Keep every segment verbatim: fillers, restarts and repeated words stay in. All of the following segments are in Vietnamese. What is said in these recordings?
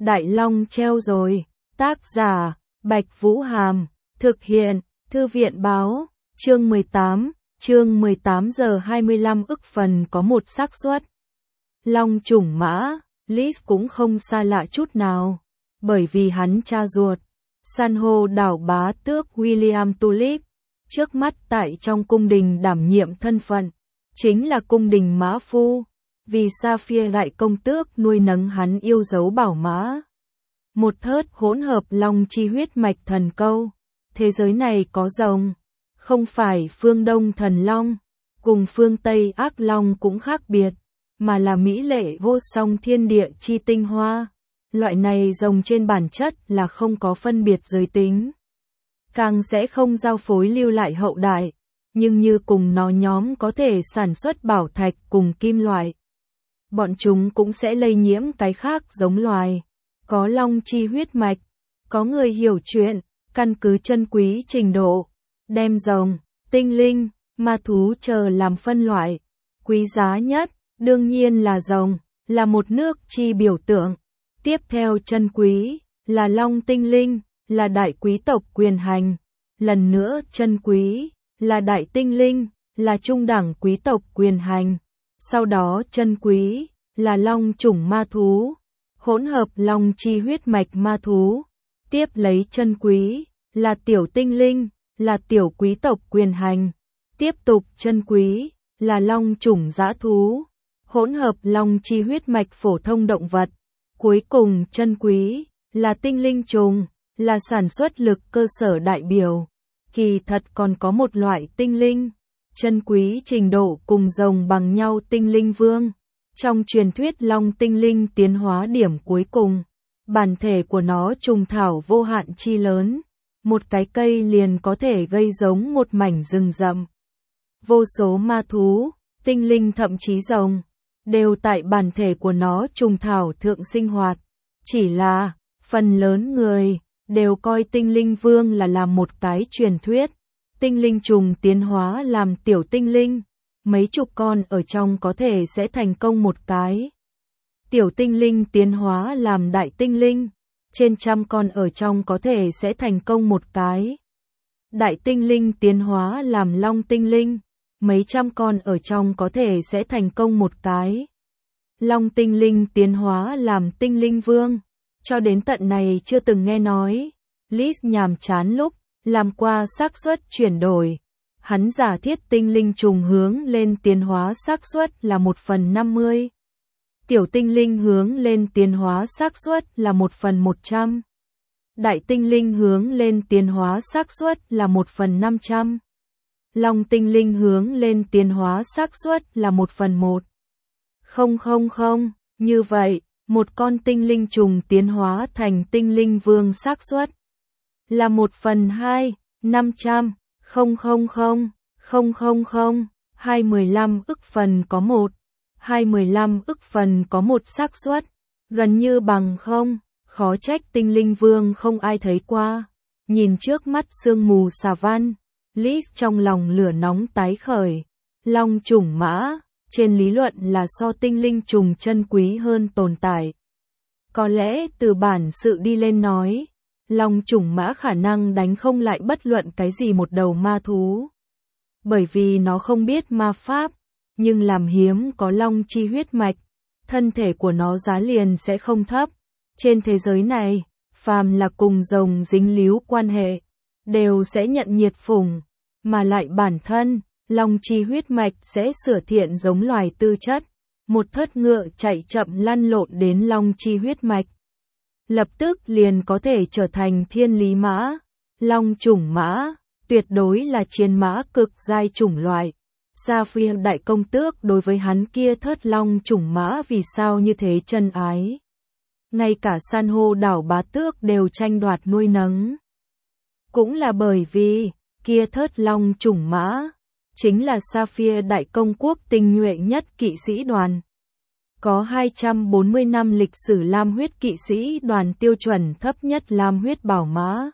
Đại Long treo rồi. Tác giả, Bạch Vũ Hàm. Thực hiện, Thư viện báo. Chương mười tám, chương mười tám giờ hai mươi lăm ức phần có một xác suất. Long chủng mã, Liz cũng không xa lạ chút nào, bởi vì hắn cha ruột, san hô đảo bá tước William Tulip, trước mắt tại trong cung đình đảm nhiệm thân phận, chính là cung đình mã phu, vì Sapphire đại công tước nuôi nấng hắn yêu dấu bảo mã. Một thớt hỗn hợp long chi huyết mạch thần câu, thế giới này có rồng, không phải phương Đông thần long, cùng phương Tây ác long cũng khác biệt, mà là mỹ lệ vô song thiên địa chi tinh hoa. Loại này rồng trên bản chất là không có phân biệt giới tính, càng sẽ không giao phối lưu lại hậu đại, nhưng như cùng nó nhóm có thể sản xuất bảo thạch cùng kim loại. Bọn chúng cũng sẽ lây nhiễm cái khác giống loài, có long chi huyết mạch, có người hiểu chuyện, căn cứ chân quý trình độ, đem rồng, tinh linh, ma thú chờ làm phân loại. Quý giá nhất, đương nhiên là rồng, là một nước chi biểu tượng. Tiếp theo chân quý, là long tinh linh, là đại quý tộc quyền hành. Lần nữa chân quý, là đại tinh linh, là trung đẳng quý tộc quyền hành. Sau đó chân quý, là long chủng ma thú, hỗn hợp long chi huyết mạch ma thú. Tiếp lấy chân quý, là tiểu tinh linh, là tiểu quý tộc quyền hành. Tiếp tục chân quý, là long chủng dã thú, hỗn hợp long chi huyết mạch phổ thông động vật. Cuối cùng chân quý, là tinh linh trùng, là sản xuất lực cơ sở đại biểu. Kỳ thật còn có một loại tinh linh, chân quý trình độ cùng rồng bằng nhau tinh linh vương. Trong truyền thuyết long tinh linh tiến hóa điểm cuối cùng, bản thể của nó trùng thảo vô hạn chi lớn, một cái cây liền có thể gây giống một mảnh rừng rậm. Vô số ma thú, tinh linh thậm chí rồng, đều tại bản thể của nó trùng thảo thượng sinh hoạt. Chỉ là, phần lớn người, đều coi tinh linh vương là làm một cái truyền thuyết. Tinh linh trùng tiến hóa làm tiểu tinh linh, mấy chục con ở trong có thể sẽ thành công một cái. Tiểu tinh linh tiến hóa làm đại tinh linh, trên trăm con ở trong có thể sẽ thành công một cái. Đại tinh linh tiến hóa làm long tinh linh, mấy trăm con ở trong có thể sẽ thành công một cái. Long tinh linh tiến hóa làm tinh linh vương, cho đến tận này chưa từng nghe nói. Liz nhàm chán lúc làm qua xác suất chuyển đổi, hắn giả thiết tinh linh trùng hướng lên tiến hóa xác suất là một phần năm mươi. Tiểu tinh linh hướng lên tiến hóa xác suất là một phần một trăm. Đại tinh linh hướng lên tiến hóa xác suất là một phần năm trăm. Long tinh linh hướng lên tiến hóa xác suất là một phần một. Không không không, như vậy, một con tinh linh trùng tiến hóa thành tinh linh vương xác suất là một phần hai, năm trăm, không không không, không không không, hai mười lăm ức phần có một, hai mười lăm ức phần có một xác suất, gần như bằng không, khó trách tinh linh vương không ai thấy qua. Nhìn trước mắt sương mù xà văn, Liz trong lòng lửa nóng tái khởi. Long chủng mã, trên lý luận là so tinh linh trùng chân quý hơn tồn tại. Có lẽ từ bản sự đi lên nói, long chủng mã khả năng đánh không lại bất luận cái gì một đầu ma thú. Bởi vì nó không biết ma pháp, nhưng làm hiếm có long chi huyết mạch, thân thể của nó giá liền sẽ không thấp. Trên thế giới này, phàm là cùng rồng dính líu quan hệ, đều sẽ nhận nhiệt phủng, mà lại bản thân, long chi huyết mạch sẽ sửa thiện giống loài tư chất. Một thớt ngựa chạy chậm lăn lộn đến long chi huyết mạch, lập tức liền có thể trở thành thiên lý mã. Long chủng mã, tuyệt đối là chiến mã cực giai chủng loại. Sapphire đại công tước đối với hắn kia thớt long chủng mã vì sao như thế chân ái. Ngay cả san hô đảo bá tước đều tranh đoạt nuôi nấng. Cũng là bởi vì, kia thớt long chủng mã, chính là Sapphire đại công quốc tinh nhuệ nhất kỵ sĩ đoàn. Có hai trăm bốn mươi năm lịch sử lam huyết kỵ sĩ đoàn tiêu chuẩn thấp nhất lam huyết bảo mã.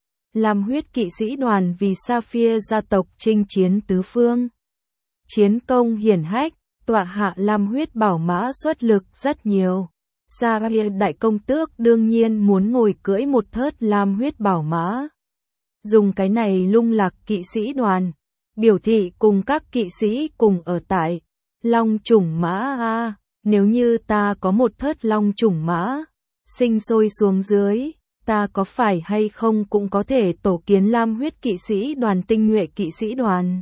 Lam huyết kỵ sĩ đoàn vì Sapphire gia tộc chinh chiến tứ phương. Chiến công hiển hách, tọa hạ lam huyết bảo mã xuất lực rất nhiều. Xavier đại công tước đương nhiên muốn ngồi cưỡi một thớt lam huyết bảo mã. Dùng cái này lung lạc kỵ sĩ đoàn, biểu thị cùng các kỵ sĩ cùng ở tại long chủng mã a. Nếu như ta có một thớt long chủng mã, sinh sôi xuống dưới, ta có phải hay không cũng có thể tổ kiến lam huyết kỵ sĩ đoàn tinh nhuệ kỵ sĩ đoàn.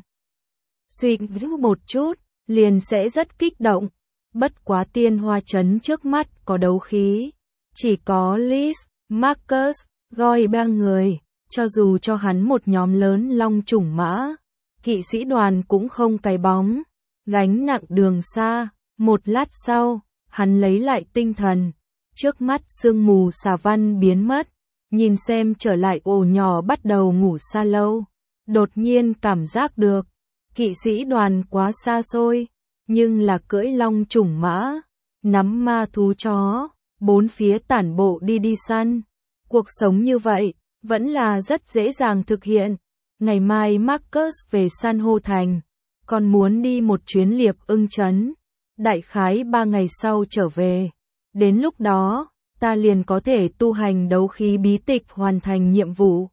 Suy nghĩ một chút, liền sẽ rất kích động. Bất quá tiên hoa trấn trước mắt có đấu khí. Chỉ có Liz, Marcus, Goy ba người, cho dù cho hắn một nhóm lớn long chủng mã, kỵ sĩ đoàn cũng không cái bóng. Gánh nặng đường xa, một lát sau, hắn lấy lại tinh thần. Trước mắt sương mù xà văn biến mất, nhìn xem trở lại ổ nhỏ bắt đầu ngủ xa lâu. Đột nhiên cảm giác được, kỵ sĩ đoàn quá xa xôi, nhưng là cưỡi long chủng mã, nắm ma thú chó, bốn phía tản bộ đi đi săn. Cuộc sống như vậy, vẫn là rất dễ dàng thực hiện. Ngày mai Marcus về San hô thành, còn muốn đi một chuyến liệp ưng trấn. Đại khái ba ngày sau trở về. Đến lúc đó, ta liền có thể tu hành đấu khí bí tịch hoàn thành nhiệm vụ.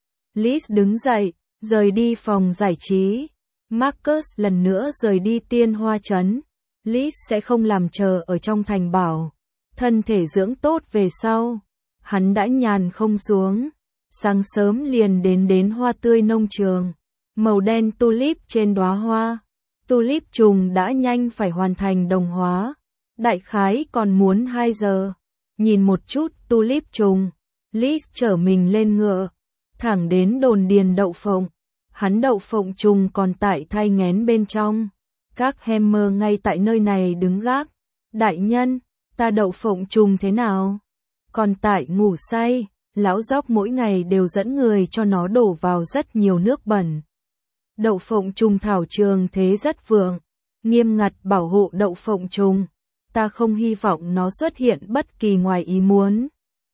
Liz đứng dậy, rời đi phòng giải trí. Marcus lần nữa rời đi tiên hoa trấn. Liz sẽ không làm chờ ở trong thành bảo. Thân thể dưỡng tốt về sau. Hắn đã nhàn không xuống. Sáng sớm liền đến đến hoa tươi nông trường. Màu đen tulip trên đóa hoa. Tulip trùng đã nhanh phải hoàn thành đồng hóa. Đại khái còn muốn hai giờ. Nhìn một chút tulip trùng. Liz chở mình lên ngựa. Thẳng đến đồn điền đậu phộng. Hắn đậu phộng trùng còn tại thai nghén bên trong. Các Hammer ngay tại nơi này đứng gác. Đại nhân, ta đậu phộng trùng thế nào? Còn tại ngủ say, lão dốc mỗi ngày đều dẫn người cho nó đổ vào rất nhiều nước bẩn. Đậu phộng trùng thảo trường thế rất vượng, nghiêm ngặt bảo hộ đậu phộng trùng. Ta không hy vọng nó xuất hiện bất kỳ ngoài ý muốn.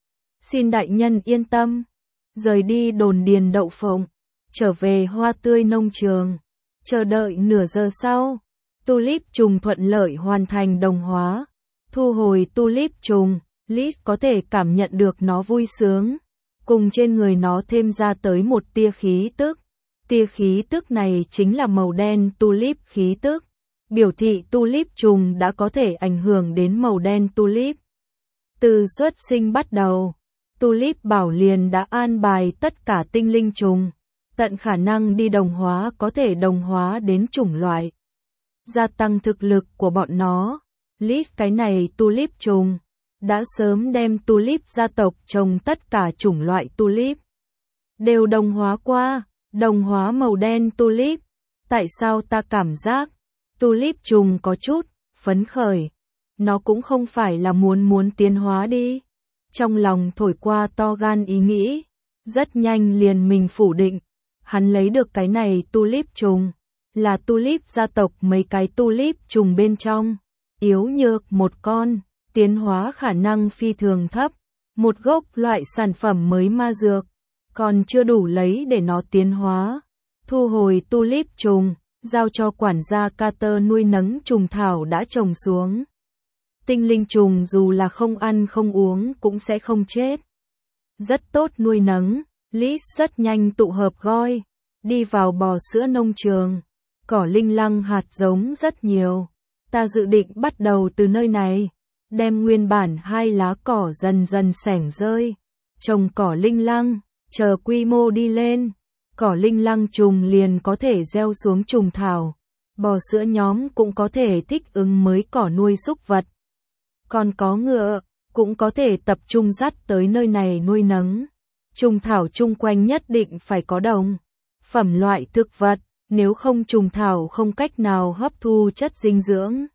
Xin đại nhân yên tâm. Rời đi đồn điền đậu phộng, trở về hoa tươi nông trường. Chờ đợi nửa giờ sau, tulip trùng thuận lợi hoàn thành đồng hóa. Thu hồi tulip trùng, Liz có thể cảm nhận được nó vui sướng. Cùng trên người nó thêm ra tới một tia khí tức. Tia khí tức này chính là màu đen tulip khí tức. Biểu thị tulip trùng đã có thể ảnh hưởng đến màu đen tulip. Từ xuất sinh bắt đầu, tulip bảo liền đã an bài tất cả tinh linh trùng. Tận khả năng đi đồng hóa có thể đồng hóa đến chủng loại. Gia tăng thực lực của bọn nó. Liz cái này tulip trùng. Đã sớm đem tulip gia tộc trồng tất cả chủng loại tulip. Đều đồng hóa qua. Đồng hóa màu đen tulip. Tại sao ta cảm giác tulip trùng có chút phấn khởi? Nó cũng không phải là muốn muốn tiến hóa đi. Trong lòng thổi qua to gan ý nghĩ. Rất nhanh liền mình phủ định. Hắn lấy được cái này tulip trùng. Là tulip gia tộc mấy cái tulip trùng bên trong. Yếu nhược một con. Tiến hóa khả năng phi thường thấp. Một gốc loại sản phẩm mới ma dược. Còn chưa đủ lấy để nó tiến hóa. Thu hồi tulip trùng. Giao cho quản gia Carter nuôi nấng trùng thảo đã trồng xuống. Tinh linh trùng dù là không ăn không uống cũng sẽ không chết. Rất tốt nuôi nấng. Liz rất nhanh tụ hợp Goy. Đi vào bò sữa nông trường. Cỏ linh lăng hạt giống rất nhiều. Ta dự định bắt đầu từ nơi này. Đem nguyên bản hai lá cỏ dần dần xẻng rơi. Trồng cỏ linh lăng. Chờ quy mô đi lên. Cỏ linh lăng trùng liền có thể gieo xuống trùng thảo. Bò sữa nhóm cũng có thể thích ứng mới cỏ nuôi súc vật. Còn có ngựa, cũng có thể tập trung dắt tới nơi này nuôi nấng. Trùng thảo chung quanh nhất định phải có đồng. Phẩm loại thực vật, nếu không trùng thảo không cách nào hấp thu chất dinh dưỡng.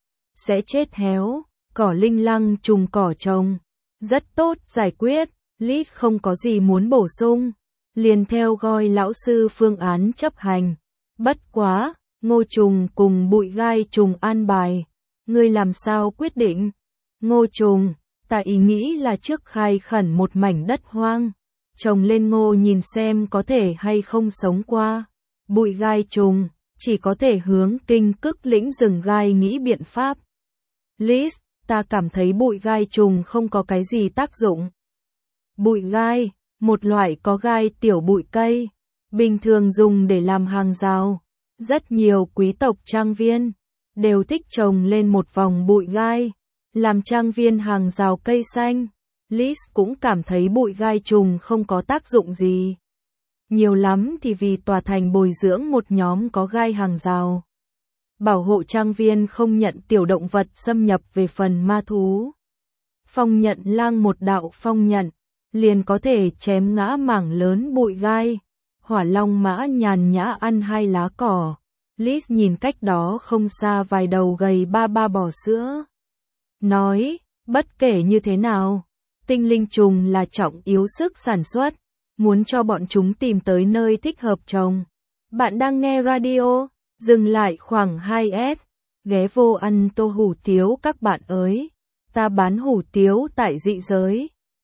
Sẽ chết héo, cỏ linh lăng trùng cỏ trồng. Rất tốt giải quyết, Liz không có gì muốn bổ sung. Liền theo Goy lão sư phương án chấp hành. Bất quá, ngô trùng cùng bụi gai trùng an bài. Ngươi làm sao quyết định? Ngô trùng, ta ý nghĩ là trước khai khẩn một mảnh đất hoang. Trồng lên ngô nhìn xem có thể hay không sống qua. Bụi gai trùng, chỉ có thể hướng kinh cức lĩnh rừng gai nghĩ biện pháp. Liz, ta cảm thấy bụi gai trùng không có cái gì tác dụng. Bụi gai, một loại có gai tiểu bụi cây, bình thường dùng để làm hàng rào. Rất nhiều quý tộc trang viên đều thích trồng lên một vòng bụi gai, làm trang viên hàng rào cây xanh. Liz cũng cảm thấy bụi gai trùng không có tác dụng gì. Nhiều lắm thì vì tòa thành bồi dưỡng một nhóm có gai hàng rào. Bảo hộ trang viên không nhận tiểu động vật xâm nhập về phần ma thú. Phong nhận lang một đạo phong nhận, liền có thể chém ngã mảng lớn bụi gai. Hỏa long mã nhàn nhã ăn hai lá cỏ. Liz nhìn cách đó không xa vài đầu gầy ba ba bò sữa. Nói, bất kể như thế nào, tinh linh trùng là trọng yếu sức sản xuất. Muốn cho bọn chúng tìm tới nơi thích hợp trồng. Bạn đang nghe radio, dừng lại khoảng hai S. Ghé vô ăn tô hủ tiếu các bạn ơi. Ta bán hủ tiếu tại dị giới.